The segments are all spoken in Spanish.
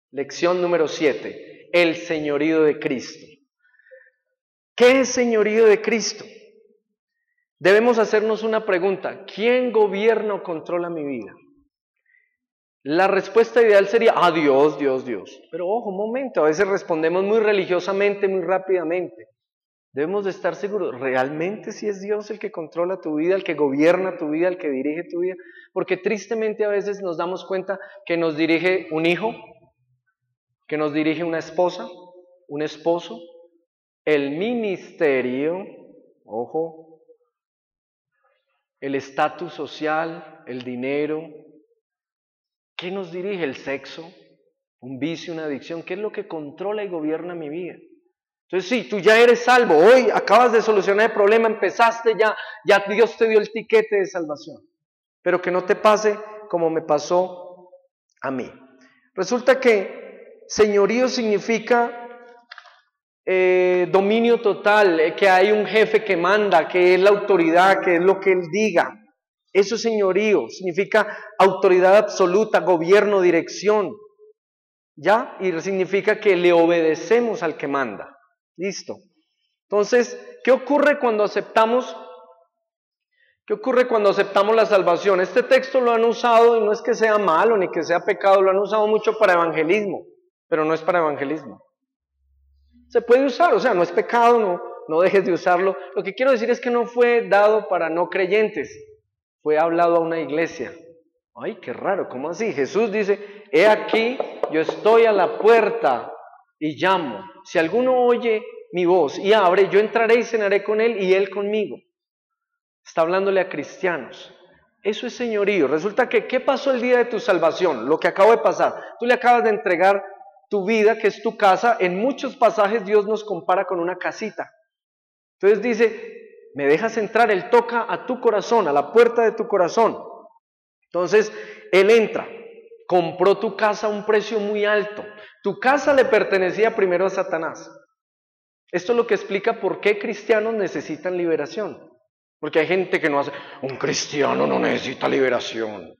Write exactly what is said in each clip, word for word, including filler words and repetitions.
Lección número siete, el señorío de Cristo. ¿Qué es señorío de Cristo? Debemos hacernos una pregunta: ¿quién gobierna o controla mi vida? La respuesta ideal sería, ah, Dios, Dios, Dios. Pero ojo, un momento, a veces respondemos muy religiosamente, muy rápidamente. Debemos de estar seguros, ¿realmente si es Dios el que controla tu vida, el que gobierna tu vida, el que dirige tu vida? Porque tristemente a veces nos damos cuenta que nos dirige un hijo, que nos dirige una esposa, un esposo, el ministerio, ojo, el estatus social, el dinero. ¿Qué nos dirige? El sexo, un vicio, una adicción. ¿Qué es lo que controla y gobierna mi vida? Entonces sí, tú ya eres salvo, hoy acabas de solucionar el problema, empezaste ya, ya Dios te dio el tiquete de salvación. Pero que no te pase como me pasó a mí. Resulta que señorío significa eh, dominio total, eh, que hay un jefe que manda, que es la autoridad, que es lo que él diga. Eso es señorío, significa autoridad absoluta, gobierno, dirección. ¿Ya? Y significa que le obedecemos al que manda. Listo. Entonces, ¿qué ocurre cuando aceptamos? ¿Qué ocurre cuando aceptamos la salvación? Este texto lo han usado, y no es que sea malo ni que sea pecado, lo han usado mucho para evangelismo, pero no es para evangelismo. Se puede usar, o sea, no es pecado, no, no dejes de usarlo. Lo que quiero decir es que no fue dado para no creyentes, fue hablado a una iglesia. Ay, qué raro, ¿cómo así? Jesús dice, he aquí, yo estoy a la puerta y llamo. Si alguno oye mi voz y abre, yo entraré y cenaré con él y él conmigo. Está hablándole a cristianos. Eso es señorío. Resulta que, ¿qué pasó el día de tu salvación? Lo que acabo de pasar. Tú le acabas de entregar tu vida, que es tu casa. En muchos pasajes Dios nos compara con una casita. Entonces dice, me dejas entrar, Él toca a tu corazón, a la puerta de tu corazón. Entonces, Él entra, compró tu casa a un precio muy alto. Tu casa le pertenecía primero a Satanás. Esto es lo que explica por qué cristianos necesitan liberación. Porque hay gente que no hace, un cristiano no necesita liberación.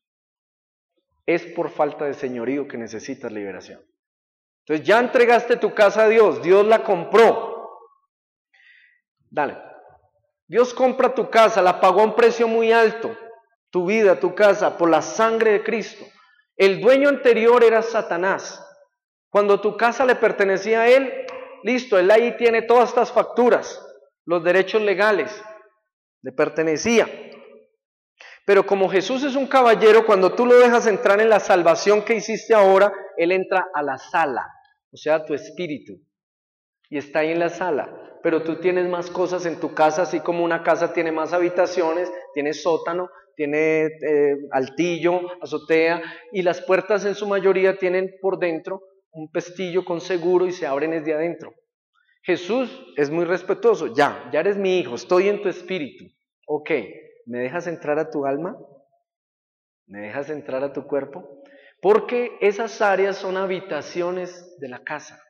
Es por falta de señorío que necesitas liberación. Entonces ya entregaste tu casa a Dios, Dios la compró. Dale. Dios compra tu casa, la pagó a un precio muy alto. Tu vida, tu casa, por la sangre de Cristo. El dueño anterior era Satanás. Cuando tu casa le pertenecía a él, listo, él ahí tiene todas estas facturas, los derechos legales, le pertenecía. Pero como Jesús es un caballero, cuando tú lo dejas entrar en la salvación que hiciste ahora, él entra a la sala, o sea, a tu espíritu, y está ahí en la sala. Pero tú tienes más cosas en tu casa, así como una casa tiene más habitaciones, tiene sótano, tiene eh, altillo, azotea, y las puertas en su mayoría tienen por dentro un pestillo con seguro y se abren desde adentro. Jesús es muy respetuoso, ya, ya eres mi hijo, estoy en tu espíritu. Ok, ¿me dejas entrar a tu alma? ¿Me dejas entrar a tu cuerpo? Porque esas áreas son habitaciones de la casa.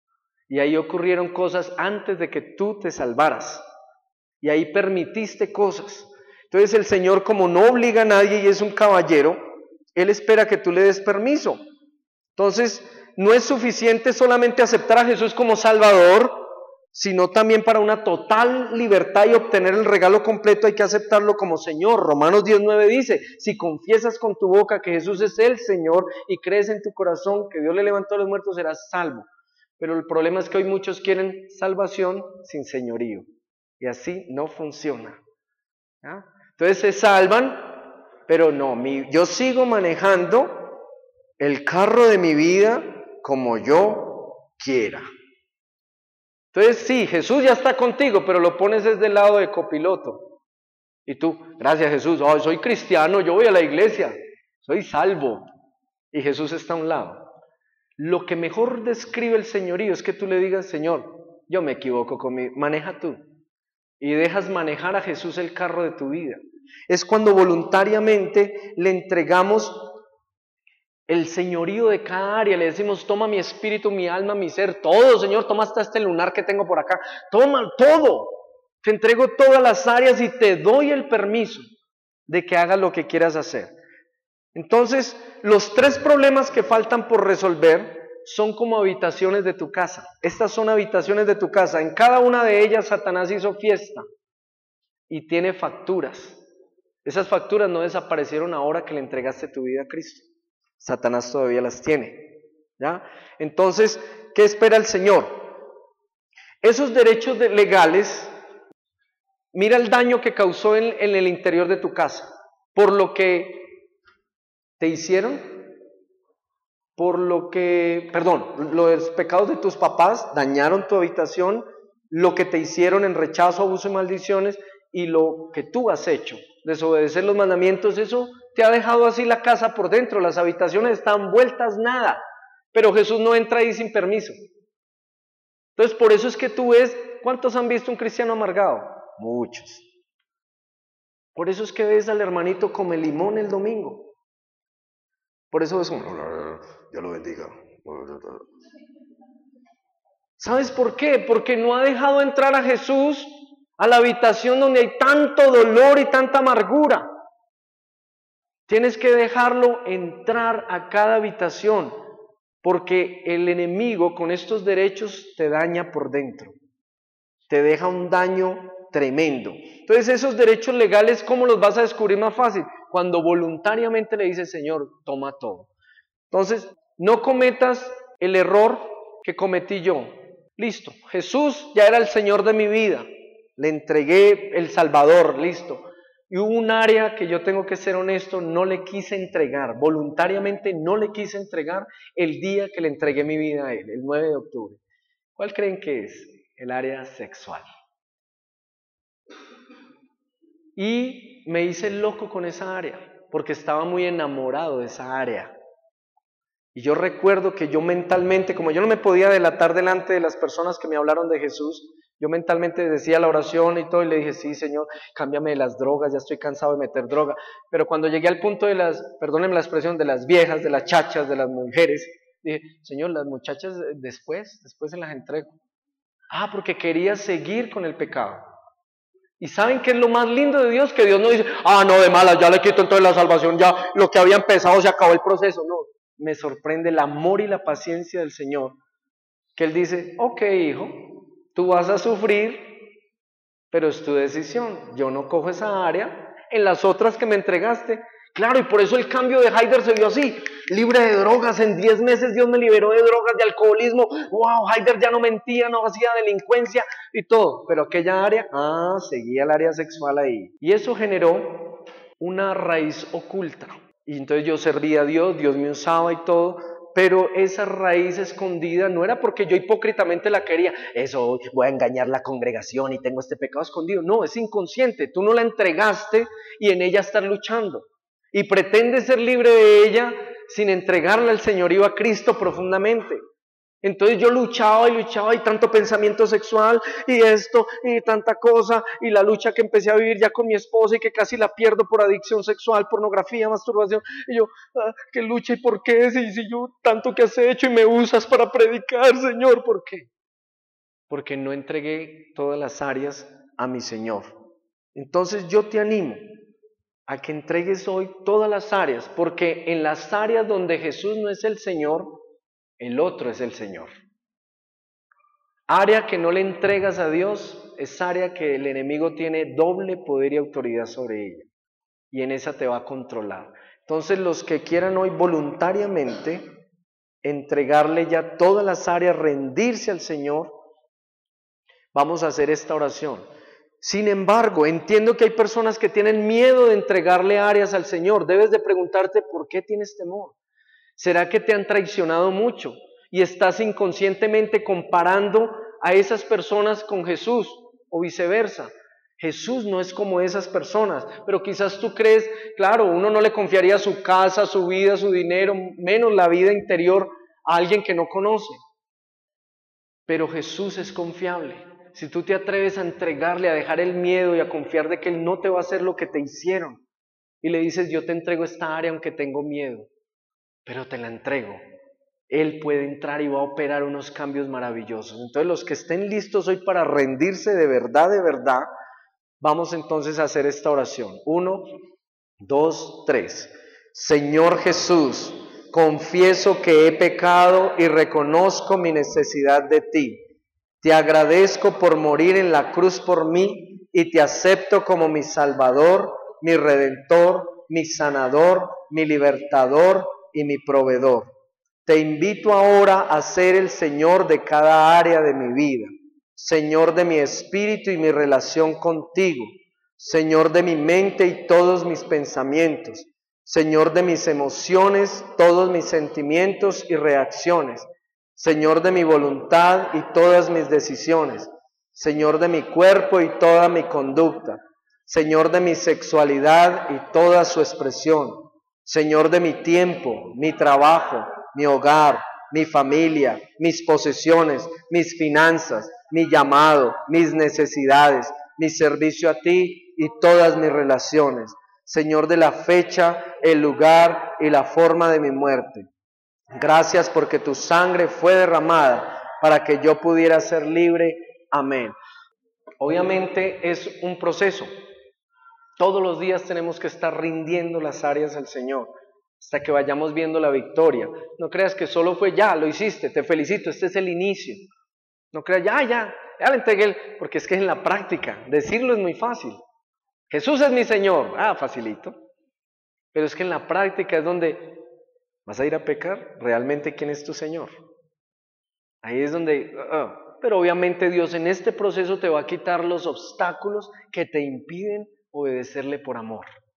Y ahí ocurrieron cosas antes de que tú te salvaras. Y ahí permitiste cosas. Entonces el Señor, como no obliga a nadie y es un caballero, Él espera que tú le des permiso. Entonces, no es suficiente solamente aceptar a Jesús como Salvador, sino también para una total libertad y obtener el regalo completo hay que aceptarlo como Señor. Romanos diez nueve dice, si confiesas con tu boca que Jesús es el Señor y crees en tu corazón que Dios le levantó a los muertos, serás salvo. Pero el problema es que hoy muchos quieren salvación sin señorío. Y así no funciona. ¿Ah? Entonces se salvan, pero no, mi, yo sigo manejando el carro de mi vida como yo quiera. Entonces sí, Jesús ya está contigo, pero lo pones desde el lado de copiloto. Y tú, gracias Jesús, oh, soy cristiano, yo voy a la iglesia, soy salvo. Y Jesús está a un lado. Lo que mejor describe el señorío es que tú le digas, Señor, yo me equivoco conmigo, maneja tú. Y dejas manejar a Jesús el carro de tu vida. Es cuando voluntariamente le entregamos el señorío de cada área. Le decimos, toma mi espíritu, mi alma, mi ser, todo, Señor, toma hasta este lunar que tengo por acá. Toma todo. Te entrego todas las áreas y te doy el permiso de que hagas lo que quieras hacer. Entonces, los tres problemas que faltan por resolver son como habitaciones de tu casa. Estas son habitaciones de tu casa. En cada una de ellas Satanás hizo fiesta y tiene facturas. Esas facturas no desaparecieron ahora que le entregaste tu vida a Cristo. Satanás todavía las tiene, ¿ya? Entonces, ¿qué espera el Señor? Esos derechos de, legales, mira el daño que causó en, en el interior de tu casa, por lo que te hicieron, por lo que, perdón, los pecados de tus papás dañaron tu habitación, lo que te hicieron en rechazo, abuso y maldiciones, y lo que tú has hecho, desobedecer los mandamientos, eso te ha dejado así la casa por dentro, las habitaciones están vueltas nada, pero Jesús no entra ahí sin permiso. Entonces por eso es que tú ves, ¿cuántos han visto un cristiano amargado? Muchos. Por eso es que ves al hermanito come limón el domingo. Por eso es un, Dios lo bendiga. ¿Sabes por qué? Porque no ha dejado entrar a Jesús a la habitación donde hay tanto dolor y tanta amargura. Tienes que dejarlo entrar a cada habitación, porque el enemigo con estos derechos te daña por dentro, te deja un daño tremendo. Entonces esos derechos legales, ¿cómo los vas a descubrir más fácil? Cuando voluntariamente le dices, Señor, toma todo. Entonces, no cometas el error que cometí yo. Listo, Jesús ya era el Señor de mi vida. Le entregué el Salvador, listo. Y hubo un área que yo tengo que ser honesto, no le quise entregar, voluntariamente no le quise entregar el día que le entregué mi vida a Él, el nueve de octubre. ¿Cuál creen que es? El área sexual. Y me hice loco con esa área, porque estaba muy enamorado de esa área. Y yo recuerdo que yo mentalmente, como yo no me podía delatar delante de las personas que me hablaron de Jesús, yo mentalmente decía la oración y todo, y le dije, sí, Señor, cámbiame de las drogas, ya estoy cansado de meter droga. Pero cuando llegué al punto de las, perdónenme la expresión, de las viejas, de las chachas, de las mujeres, dije, Señor, las muchachas después, después se las entrego. Ah, porque quería seguir con el pecado. ¿Y saben qué es lo más lindo de Dios? Que Dios no dice, ah, no, de malas, ya le quito entonces la salvación, ya lo que había empezado se acabó el proceso. No, me sorprende el amor y la paciencia del Señor, que Él dice, ok, hijo, tú vas a sufrir, pero es tu decisión. Yo no cojo esa área. En las otras que me entregaste, claro, y por eso el cambio de Haider se vio así, libre de drogas. En diez meses Dios me liberó de drogas, de alcoholismo. Wow, Haider ya no mentía, no hacía delincuencia y todo. Pero aquella área, ah, seguía el área sexual ahí. Y eso generó una raíz oculta. Y entonces yo servía a Dios, Dios me usaba y todo. Pero esa raíz escondida no era porque yo hipócritamente la quería. Eso, voy a engañar la congregación y tengo este pecado escondido. No, es inconsciente. Tú no la entregaste y en ella estás luchando. Y pretendes ser libre de ella sin entregarla al señorío a Cristo profundamente. Entonces yo luchaba y luchaba y tanto pensamiento sexual y esto y tanta cosa y la lucha que empecé a vivir ya con mi esposa y que casi la pierdo por adicción sexual, pornografía, masturbación. Y yo, ah, ¿qué lucha y por qué? Si, si yo tanto que has hecho y me usas para predicar, Señor, ¿por qué? Porque no entregué todas las áreas a mi Señor. Entonces yo te animo a que entregues hoy todas las áreas, porque en las áreas donde Jesús no es el Señor, el otro es el Señor. Área que no le entregas a Dios es área que el enemigo tiene doble poder y autoridad sobre ella. Y en esa te va a controlar. Entonces los que quieran hoy voluntariamente entregarle ya todas las áreas, rendirse al Señor, vamos a hacer esta oración. Sin embargo, entiendo que hay personas que tienen miedo de entregarle áreas al Señor. Debes de preguntarte por qué tienes temor. ¿Será que te han traicionado mucho y estás inconscientemente comparando a esas personas con Jesús o viceversa? Jesús no es como esas personas, pero quizás tú crees, claro, uno no le confiaría su casa, su vida, su dinero, menos la vida interior a alguien que no conoce. Pero Jesús es confiable. Si tú te atreves a entregarle, a dejar el miedo y a confiar de que Él no te va a hacer lo que te hicieron, y le dices, yo te entrego esta área aunque tengo miedo, pero te la entrego. Él puede entrar y va a operar unos cambios maravillosos. Entonces los que estén listos hoy para rendirse de verdad, de verdad, vamos entonces a hacer esta oración. Uno, dos, tres. Señor Jesús, Confieso que he pecado y reconozco mi necesidad de ti. Te agradezco por morir en la cruz por mí y te acepto como mi Salvador, mi Redentor, mi Sanador, mi Libertador y mi Proveedor. Te invito ahora a ser el Señor de cada área de mi vida, Señor de mi espíritu y mi relación contigo, Señor de mi mente y todos mis pensamientos, Señor de mis emociones, todos mis sentimientos y reacciones, Señor de mi voluntad y todas mis decisiones, Señor de mi cuerpo y toda mi conducta, Señor de mi sexualidad y toda su expresión, Señor de mi tiempo, mi trabajo, mi hogar, mi familia, mis posesiones, mis finanzas, mi llamado, mis necesidades, mi servicio a ti y todas mis relaciones, Señor de la fecha, el lugar y la forma de mi muerte. Gracias porque tu sangre fue derramada para que yo pudiera ser libre. Amén. Obviamente es un proceso. Todos los días tenemos que estar rindiendo las áreas al Señor hasta que vayamos viendo la victoria. No creas que solo fue ya, lo hiciste, te felicito, este es el inicio. No creas, ya, ya, ya le entregué, el... porque es que es en la práctica, decirlo es muy fácil. Jesús es mi Señor, ah, facilito. Pero es que en la práctica es donde vas a ir a pecar, ¿realmente quién es tu Señor? Ahí es donde, uh, pero obviamente Dios en este proceso te va a quitar los obstáculos que te impiden obedecerle por amor.